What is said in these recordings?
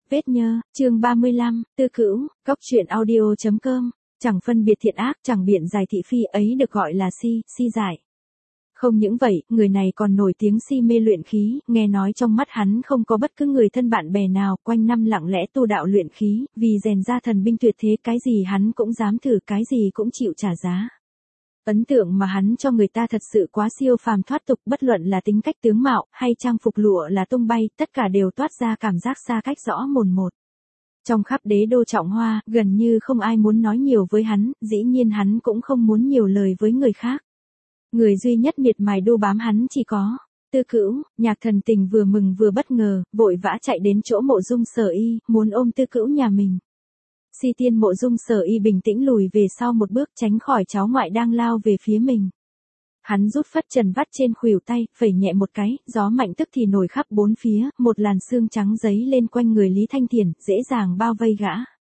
Vết nhơ, chương 35, Tư Cữu, Cóc truyện audio.com, chẳng phân biệt thiện ác, chẳng biện giải thị phi ấy được gọi là si giải. Không những vậy, người này còn nổi tiếng si mê luyện khí, nghe nói trong mắt hắn không có bất cứ người thân bạn bè nào, quanh năm lặng lẽ tu đạo luyện khí, vì rèn ra thần binh tuyệt thế, cái gì hắn cũng dám thử, cái gì cũng chịu trả giá. Ấn tượng mà hắn cho người ta thật sự quá siêu phàm thoát tục, bất luận là tính cách tướng mạo, hay trang phục lụa là tung bay, tất cả đều toát ra cảm giác xa cách rõ mồn một. Trong khắp đế đô Trọng Hoa, gần như không ai muốn nói nhiều với hắn, dĩ nhiên hắn cũng không muốn nhiều lời với người khác. Người duy nhất miệt mài đu bám hắn chỉ có Tư Cữu. Nhạc Thần Tình vừa mừng vừa bất ngờ, vội vã chạy đến chỗ Mộ Dung Sở Y, muốn ôm Tư Cữu nhà mình. Si Tiên Mộ Dung Sở Y bình tĩnh lùi về sau một bước, tránh khỏi cháu ngoại đang lao về phía mình. Hắn rút phất trần vắt trên khuỷu tay, phẩy nhẹ một cái, gió mạnh tức thì nổi khắp bốn phía, một làn sương trắng giấy lên quanh người Lý Thanh Thiền, dễ dàng bao vây gã.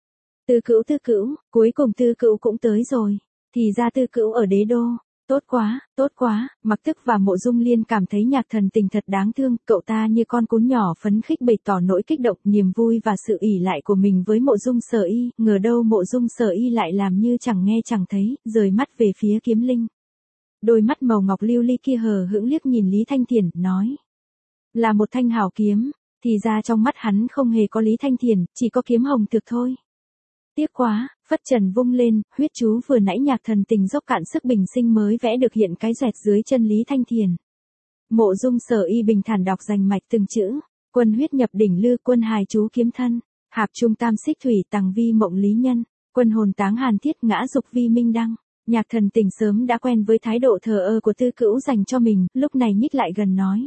Tư Cữu, cuối cùng Tư Cữu cũng tới rồi. Thì ra Tư Cữu ở đế đô. Tốt quá, Mặc Tức và Mộ Dung Liên cảm thấy Nhạc Thần Tình thật đáng thương, cậu ta như con cún nhỏ phấn khích bày tỏ nỗi kích động, niềm vui và sự ỷ lại của mình với Mộ Dung Sở Y, ngờ đâu Mộ Dung Sở Y lại làm như chẳng nghe chẳng thấy, rời mắt về phía Kiếm Linh. Đôi mắt màu ngọc lưu ly kia hờ hững liếc nhìn Lý Thanh Thiền, nói: là một thanh hảo kiếm, thì ra trong mắt hắn không hề có Lý Thanh Thiền, chỉ có kiếm hồng thực thôi. Tiếc quá, phất trần vung lên, huyết chú vừa nãy Nhạc Thần Tình dốc cạn sức bình sinh mới vẽ được hiện cái xoẹt dưới chân Lý Thanh Thiền. Mộ Dung Sở Y bình thản đọc rành mạch từng chữ: quân huyết nhập đỉnh lư, quân hài chú kiếm thân, hạp trung tam xích thủy, tằng vi mộng lý nhân, quân hồn táng hàn thiết, ngã dục vi minh đăng. Nhạc Thần Tình sớm đã quen với thái độ thờ ơ của Tư Cữu dành cho mình, lúc này nhích lại gần nói: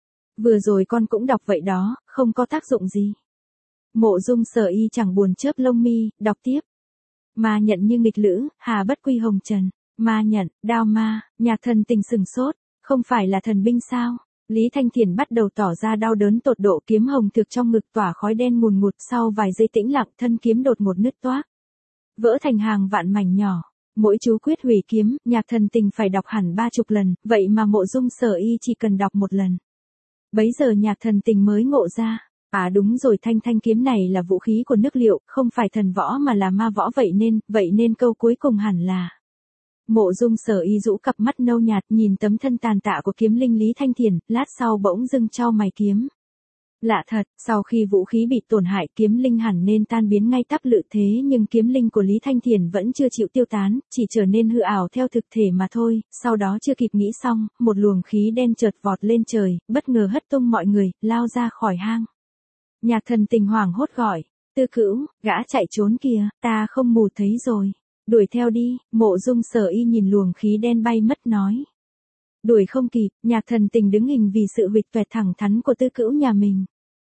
vừa rồi con cũng đọc vậy đó, không có tác dụng gì. Mộ Dung Sở Y chẳng buồn chớp lông mi, đọc tiếp: ma nhận như nghịch lữ, hà bất quy hồng trần. Ma nhận, đao ma. Nhạc Thần Tình sừng sốt, không phải là thần binh sao? Lý Thanh Thiền bắt đầu tỏ ra đau đớn tột độ, kiếm hồng thực trong ngực tỏa khói đen ngùn ngụt, sau vài giây tĩnh lặng, thân kiếm đột một nứt toác, vỡ thành hàng vạn mảnh nhỏ. Mỗi chú quyết hủy kiếm, Nhạc Thần Tình phải đọc hẳn 30 lần, vậy mà Mộ Dung Sở Y chỉ cần đọc một lần. Bấy giờ Nhạc Thần Tình mới ngộ ra, à đúng rồi, thanh kiếm này là vũ khí của nước Liệu, không phải thần võ mà là ma võ, vậy nên câu cuối cùng hẳn là. Mộ Dung Sở Y rũ cặp mắt nâu nhạt nhìn tấm thân tàn tạ của kiếm linh Lý Thanh Thiền, lát sau bỗng dưng chau mày kiếm. Lạ thật, sau khi vũ khí bị tổn hại, kiếm linh hẳn nên tan biến ngay tắp lự, thế nhưng kiếm linh của Lý Thanh Thiền vẫn chưa chịu tiêu tán, chỉ trở nên hư ảo theo thực thể mà thôi. Sau đó chưa kịp nghĩ xong, một luồng khí đen chợt vọt lên trời, bất ngờ hất tung mọi người, lao ra khỏi hang. Nhạc Thần Tình hoảng hốt gọi: Tư Cữu, gã chạy trốn kìa, ta không mù thấy rồi. Đuổi theo đi. Mộ Dung Sở Y nhìn luồng khí đen bay mất nói. Đuổi không kịp, Nhạc Thần Tình đứng hình vì sự huỵch toẹt thẳng thắn của Tư Cữu nhà mình.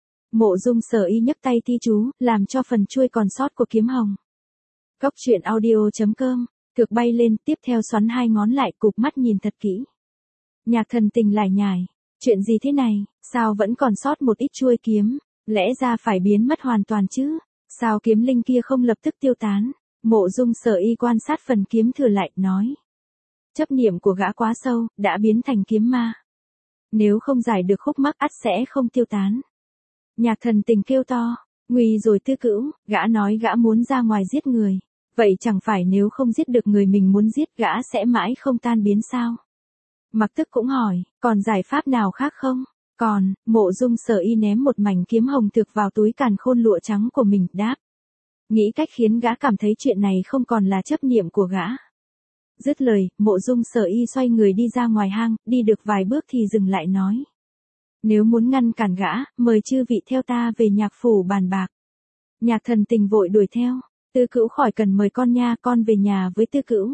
Mộ Dung Sở Y nhấc tay thi chú, làm cho phần chuôi còn sót của kiếm hồng. Cóc truyện audio.com, thực bay lên, tiếp theo xoắn hai ngón lại, cụp mắt nhìn thật kỹ. Nhạc Thần Tình lải nhải: chuyện gì thế này, sao vẫn còn sót một ít chuôi kiếm, lẽ ra phải biến mất hoàn toàn chứ, sao kiếm linh kia không lập tức tiêu tán? Mộ Dung Sở Y quan sát phần kiếm thừa lại, nói: chấp niệm của gã quá sâu, đã biến thành kiếm ma. Nếu không giải được khúc mắc, ắt sẽ không tiêu tán. Nhạc Thần Tình kêu to: nguy rồi Tư Cữu, gã nói gã muốn ra ngoài giết người. Vậy chẳng phải nếu không giết được người mình muốn giết, gã sẽ mãi không tan biến sao? Mặc Tức cũng hỏi: còn giải pháp nào khác không? Còn. Mộ Dung Sở Y ném một mảnh kiếm hồng thực vào túi càn khôn lụa trắng của mình, đáp: nghĩ cách khiến gã cảm thấy chuyện này không còn là chấp niệm của gã. Dứt lời, Mộ Dung Sở Y xoay người đi ra ngoài hang, đi được vài bước thì dừng lại nói: nếu muốn ngăn cản gã, mời chư vị theo ta về Nhạc phủ bàn bạc. Nhạc Thần Tình vội đuổi theo: Tư Cữu khỏi cần mời con nha, con về nhà với Tư Cữu.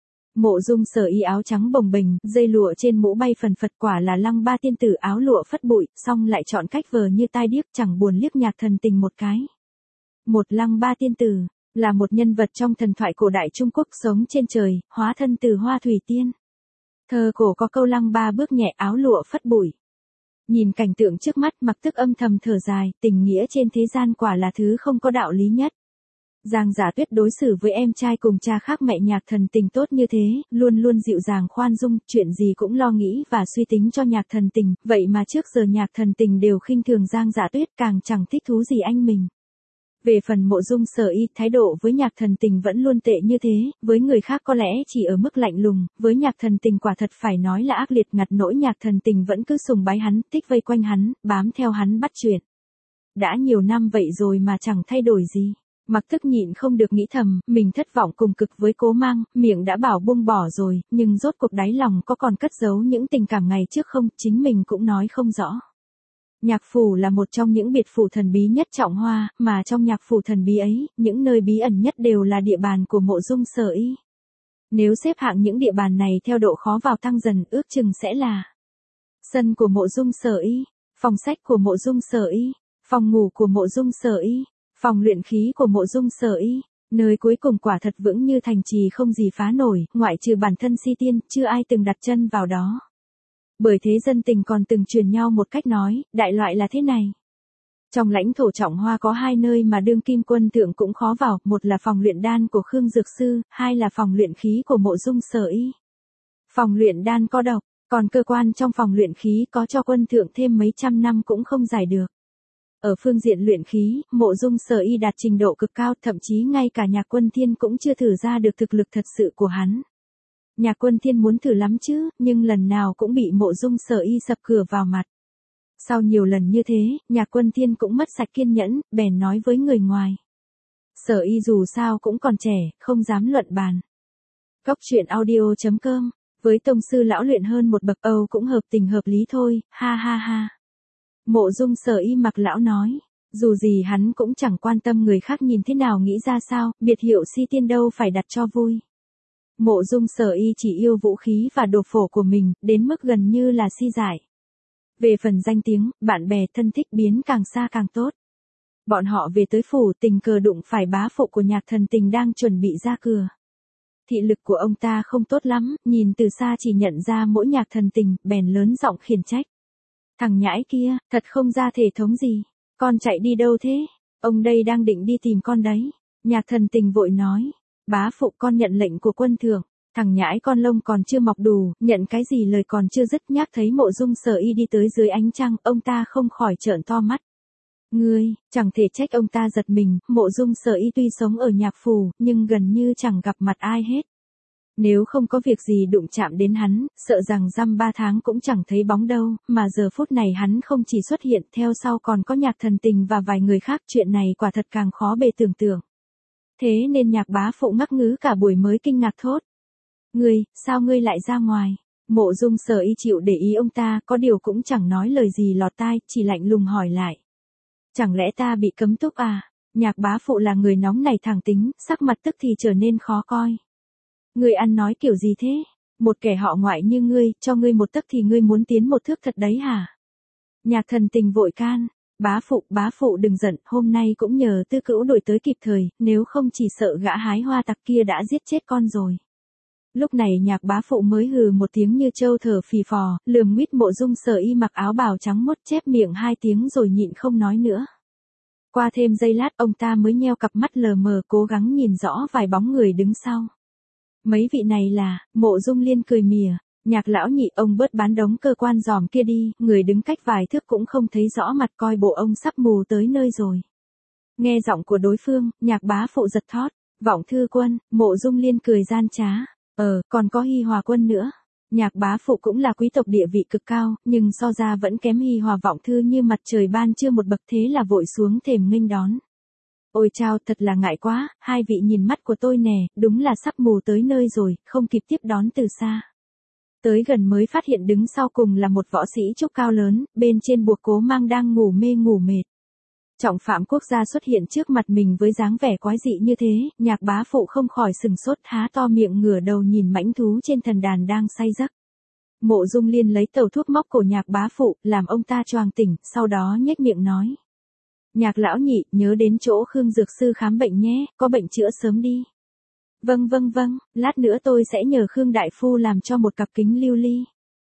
Mộ Dung Sở Y áo trắng bồng bềnh, dây lụa trên mũ bay phần phật, quả là Lăng Ba tiên tử, áo lụa phất bụi, xong lại chọn cách vờ như tai điếc, chẳng buồn liếc Nhạc Thần Tình một cái. Một Lăng Ba tiên tử là một nhân vật trong thần thoại cổ đại Trung Quốc, sống trên trời, hóa thân từ hoa thủy tiên. Thơ cổ có câu Lăng Ba bước nhẹ, áo lụa phất bụi. Nhìn cảnh tượng trước mắt, Mặc Tức âm thầm thở dài, tình nghĩa trên thế gian quả là thứ không có đạo lý nhất. Giang Giả Tuyết đối xử với em trai cùng cha khác mẹ Nhạc Thần Tình tốt như thế, luôn luôn dịu dàng khoan dung, chuyện gì cũng lo nghĩ và suy tính cho Nhạc Thần Tình, vậy mà trước giờ Nhạc Thần Tình đều khinh thường Giang Giả Tuyết, càng chẳng thích thú gì anh mình. Về phần Mộ Dung Sở Y, thái độ với Nhạc Thần Tình vẫn luôn tệ như thế, với người khác có lẽ chỉ ở mức lạnh lùng, với Nhạc Thần Tình quả thật phải nói là ác liệt, ngặt nỗi Nhạc Thần Tình vẫn cứ sùng bái hắn, thích vây quanh hắn, bám theo hắn bắt chuyện. Đã nhiều năm vậy rồi mà chẳng thay đổi gì. Mặc Thức nhịn không được nghĩ thầm, mình thất vọng cùng cực với Cố Mang, miệng đã bảo buông bỏ rồi, nhưng rốt cuộc đáy lòng có còn cất giấu những tình cảm ngày trước không, chính mình cũng nói không rõ. Nhạc phủ là một trong những biệt phủ thần bí nhất Trọng Hoa, mà trong nhạc phủ thần bí ấy, những nơi bí ẩn nhất đều là địa bàn của Mộ Dung Sở Y. Nếu xếp hạng những địa bàn này theo độ khó vào tăng dần, ước chừng sẽ là sân của Mộ Dung Sở Y, phòng sách của Mộ Dung Sở Y, phòng ngủ của Mộ Dung Sở Y, phòng luyện khí của Mộ Dung Sở Y, nơi cuối cùng quả thật vững như thành trì không gì phá nổi, ngoại trừ bản thân Si Tiên, chưa ai từng đặt chân vào đó. Bởi thế dân tình còn từng truyền nhau một cách nói, đại loại là thế này. Trong lãnh thổ Trọng Hoa có hai nơi mà đương kim quân thượng cũng khó vào, một là phòng luyện đan của Khương Dược Sư, hai là phòng luyện khí của Mộ Dung Sở Y. Phòng luyện đan có độc, còn cơ quan trong phòng luyện khí có cho quân thượng thêm mấy trăm năm cũng không giải được. Ở phương diện luyện khí, Mộ Dung Sở Y đạt trình độ cực cao, thậm chí ngay cả Nhạc Quân Thiên cũng chưa thử ra được thực lực thật sự của hắn. Nhạc Quân Thiên muốn thử lắm chứ, nhưng lần nào cũng bị Mộ Dung Sở Y sập cửa vào mặt. Sau nhiều lần như thế, Nhạc Quân Thiên cũng mất sạch kiên nhẫn, bèn nói với người ngoài. Sở Y dù sao cũng còn trẻ, không dám luận bàn. Cóc truyện audio.com, với tông sư lão luyện hơn một bậc Âu cũng hợp tình hợp lý thôi, ha ha ha. Mộ Dung Sở Y mặc lão nói, dù gì hắn cũng chẳng quan tâm người khác nhìn thế nào nghĩ ra sao, biệt hiệu Si Tiên đâu phải đặt cho vui. Mộ Dung Sở Y chỉ yêu vũ khí và đồ phổ của mình, đến mức gần như là si giải. Về phần danh tiếng, bạn bè thân thích biến càng xa càng tốt. Bọn họ về tới phủ tình cờ đụng phải bá phụ của Nhạc Thần Tình đang chuẩn bị ra cửa. Thị lực của ông ta không tốt lắm, nhìn từ xa chỉ nhận ra mỗi Nhạc Thần Tình, bèn lớn giọng khiển trách. Thằng nhãi kia, thật không ra thể thống gì. Con chạy đi đâu thế? Ông đây đang định đi tìm con đấy. Nhạc Thần Tình vội nói. Bá phụ con nhận lệnh của quân thượng. Thằng nhãi con lông còn chưa mọc đủ, nhận cái gì lời còn chưa dứt, nhắc thấy Mộ Dung Sở Y đi tới dưới ánh trăng, ông ta không khỏi trợn to mắt. Ngươi, chẳng thể trách ông ta giật mình, Mộ Dung Sở Y tuy sống ở nhạc phủ, nhưng gần như chẳng gặp mặt ai hết. Nếu không có việc gì đụng chạm đến hắn, sợ rằng dăm 3 tháng cũng chẳng thấy bóng đâu, mà giờ phút này hắn không chỉ xuất hiện, theo sau còn có Nhạc Thần Tình và vài người khác, chuyện này quả thật càng khó bề tưởng tượng. Thế nên Nhạc bá phụ ngắc ngứ cả buổi mới kinh ngạc thốt. Ngươi, sao ngươi lại ra ngoài? Mộ Dung Sở Y chịu để ý ông ta, có điều cũng chẳng nói lời gì lọt tai, chỉ lạnh lùng hỏi lại. Chẳng lẽ ta bị cấm túc à? Nhạc bá phụ là người nóng nảy thẳng tính, sắc mặt tức thì trở nên khó coi. Ngươi ăn nói kiểu gì thế? Một kẻ họ ngoại như ngươi, cho ngươi một tấc thì ngươi muốn tiến một thước thật đấy hả? Nhạc Thần Tình vội can. Bá phụ đừng giận, hôm nay cũng nhờ Tư Cữu đuổi tới kịp thời, nếu không chỉ sợ gã hái hoa tặc kia đã giết chết con rồi. Lúc này Nhạc bá phụ mới hừ một tiếng như trâu thở phì phò, lườm nguyết Mộ Dung Sở Y mặc áo bào trắng muốt, chép miệng 2 tiếng rồi nhịn không nói nữa. Qua thêm giây lát ông ta mới nheo cặp mắt lờ mờ cố gắng nhìn rõ vài bóng người đứng sau. Mấy vị này là, Mộ Dung Liên cười mỉa, Nhạc lão nhị, ông bớt bán đống cơ quan giòm kia đi, người đứng cách vài thước cũng không thấy rõ mặt, coi bộ ông sắp mù tới nơi rồi. Nghe giọng của đối phương, Nhạc bá phụ giật thót, Vọng Thư Quân. Mộ Dung Liên cười gian trá, còn có Hi Hòa Quân nữa. Nhạc bá phụ cũng là quý tộc địa vị cực cao, nhưng so ra vẫn kém Hi Hòa Vọng Thư như mặt trời ban trưa một bậc, thế là vội xuống thềm nghênh đón. Ôi chao, thật là ngại quá, hai vị nhìn mắt của tôi nè, đúng là sắp mù tới nơi rồi, không kịp tiếp đón từ xa. Tới gần mới phát hiện đứng sau cùng là một võ sĩ trúc cao lớn, bên trên buộc Cố Mang đang ngủ mê ngủ mệt. Trọng phạm quốc gia xuất hiện trước mặt mình với dáng vẻ quái dị như thế, Nhạc bá phụ không khỏi sừng sốt, há to miệng ngửa đầu nhìn mãnh thú trên thần đàn đang say giấc. Mộ Dung Liên lấy tàu thuốc móc cổ Nhạc bá phụ, làm ông ta choàng tỉnh, sau đó nhếch miệng nói. Nhạc lão nhị, nhớ đến chỗ Khương Dược Sư khám bệnh nhé, có bệnh chữa sớm đi. Vâng, lát nữa tôi sẽ nhờ Khương đại phu làm cho một cặp kính lưu ly.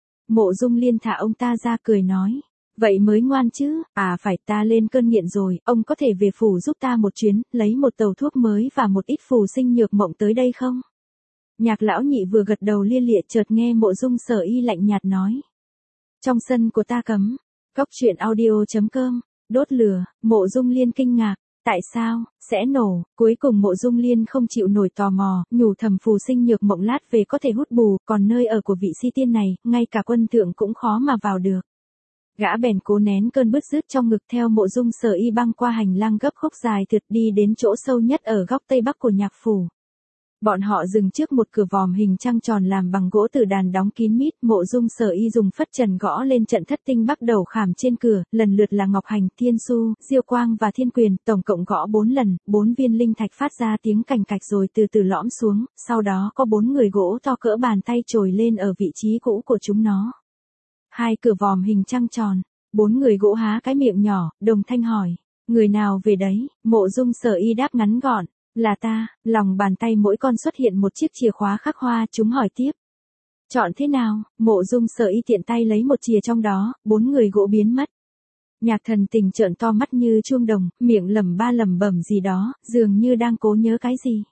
Mộ Dung Liên thả ông ta ra cười nói. Vậy mới ngoan chứ, phải, ta lên cơn nghiện rồi, ông có thể về phủ giúp ta một chuyến, lấy một tàu thuốc mới và một ít phù sinh nhược mộng tới đây không? Nhạc lão nhị vừa gật đầu lia lịa, chợt nghe Mộ Dung Sở Y lạnh nhạt nói. Trong sân của ta cấm. Cóc truyện audio.com. Đốt lửa. Mộ Dung Liên kinh ngạc, Tại sao, sẽ nổ, cuối cùng Mộ Dung Liên không chịu nổi tò mò, nhủ thầm phù sinh nhược mộng lát về có thể hút bù, còn nơi ở của vị si tiên này, ngay cả quân thượng cũng khó mà vào được. Gã bèn cố nén cơn bứt rứt trong ngực theo Mộ Dung Sở Y băng qua hành lang gấp khúc dài thượt đi đến chỗ sâu nhất ở góc tây bắc của nhạc phủ. Bọn họ dừng trước một cửa vòm hình trăng tròn làm bằng gỗ tử đàn đóng kín mít, Mộ Dung Sở Y dùng phất trần gõ lên trận thất tinh bắt đầu khảm trên cửa, lần lượt là Ngọc Hành, Thiên Su, Diêu Quang và Thiên Quyền, tổng cộng gõ 4 lần, 4 viên linh thạch phát ra tiếng cành cạch rồi từ từ lõm xuống, sau đó có 4 người gỗ to cỡ bàn tay trồi lên ở vị trí cũ của chúng nó. Hai cửa vòm hình trăng tròn, 4 người gỗ há cái miệng nhỏ, đồng thanh hỏi, người nào về đấy, Mộ Dung Sở Y đáp ngắn gọn. Là ta, lòng bàn tay mỗi con xuất hiện một chiếc chìa khóa khắc hoa, chúng hỏi tiếp. Chọn thế nào, Mộ Dung Sở Y tiện tay lấy một chìa trong đó, 4 người gỗ biến mất. Nhạc Thần Tình trợn to mắt như chuông đồng, miệng lẩm bẩm gì đó, dường như đang cố nhớ cái gì.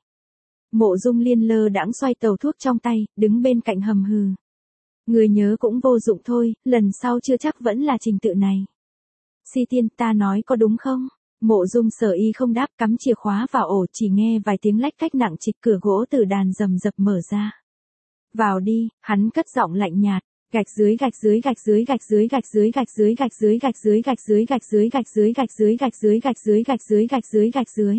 Mộ Dung Liên lơ đãng xoay tàu thuốc trong tay, đứng bên cạnh hầm hừ. Người nhớ cũng vô dụng thôi, lần sau chưa chắc vẫn là trình tự này. Si tiên, ta nói có đúng không? Mộ Dung Sở Y không đáp, cắm chìa khóa vào ổ, chỉ nghe vài tiếng lách cách nặng trịch, cửa gỗ từ đàn rầm rập mở ra. Vào đi, hắn cất giọng lạnh nhạt, gạch dưới gạch dưới gạch dưới gạch dưới gạch dưới gạch dưới gạch dưới gạch dưới gạch dưới gạch dưới gạch dưới gạch dưới gạch dưới gạch dưới gạch dưới gạch dưới gạch dưới.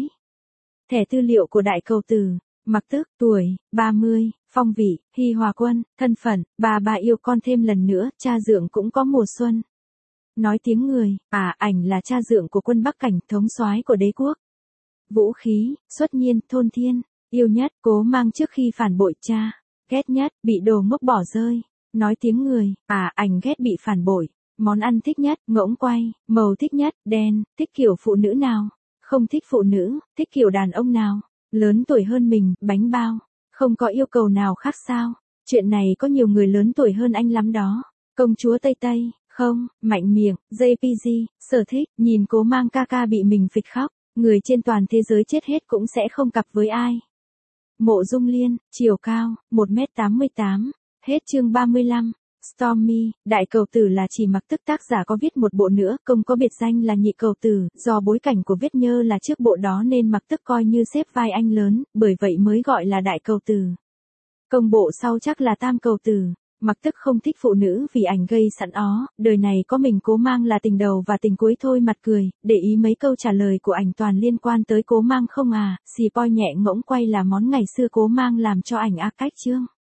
Thẻ tư liệu của đại cầu tử, mặc tước, tuổi, 30, phong vị, Hy Hòa Quân, thân phận, bà yêu con thêm lần nữa, cha dượng cũng có mùa xuân. Nói tiếng người, ảnh là cha dượng của quân Bắc Cảnh, thống soái của đế quốc. Vũ khí, xuất nhiên, thôn thiên, yêu nhất, cố mang trước khi phản bội cha, ghét nhất, bị đồ ngốc bỏ rơi. Nói tiếng người, ảnh ghét bị phản bội. Món ăn thích nhất, ngỗng quay, màu thích nhất, đen, thích kiểu phụ nữ nào, không thích phụ nữ, thích kiểu đàn ông nào, lớn tuổi hơn mình, bánh bao, không có yêu cầu nào khác sao, chuyện này có nhiều người lớn tuổi hơn anh lắm đó, công chúa Tây Tây. Không, mạnh miệng, JPG, sở thích, nhìn Cố Mang ca ca bị mình phịch khóc, người trên toàn thế giới chết hết cũng sẽ không cặp với ai. Mộ Dung Liên, chiều cao, 1m88, hết chương 35. Stormy, đại cầu tử là chỉ Mặc Tức, tác giả có viết một bộ nữa, công có biệt danh là nhị cầu tử, do bối cảnh của Viết Nhơ là trước bộ đó nên Mặc Tức coi như xếp vai anh lớn, bởi vậy mới gọi là đại cầu tử. Công bộ sau chắc là tam cầu tử. Mặc Tức không thích phụ nữ vì ảnh gây sẵn ó, đời này có mình Cố Mang là tình đầu và tình cuối thôi, mặt cười, để ý mấy câu trả lời của ảnh toàn liên quan tới Cố Mang không à, xì poi nhẹ ngỗng quay là món ngày xưa Cố Mang làm cho ảnh cách chương.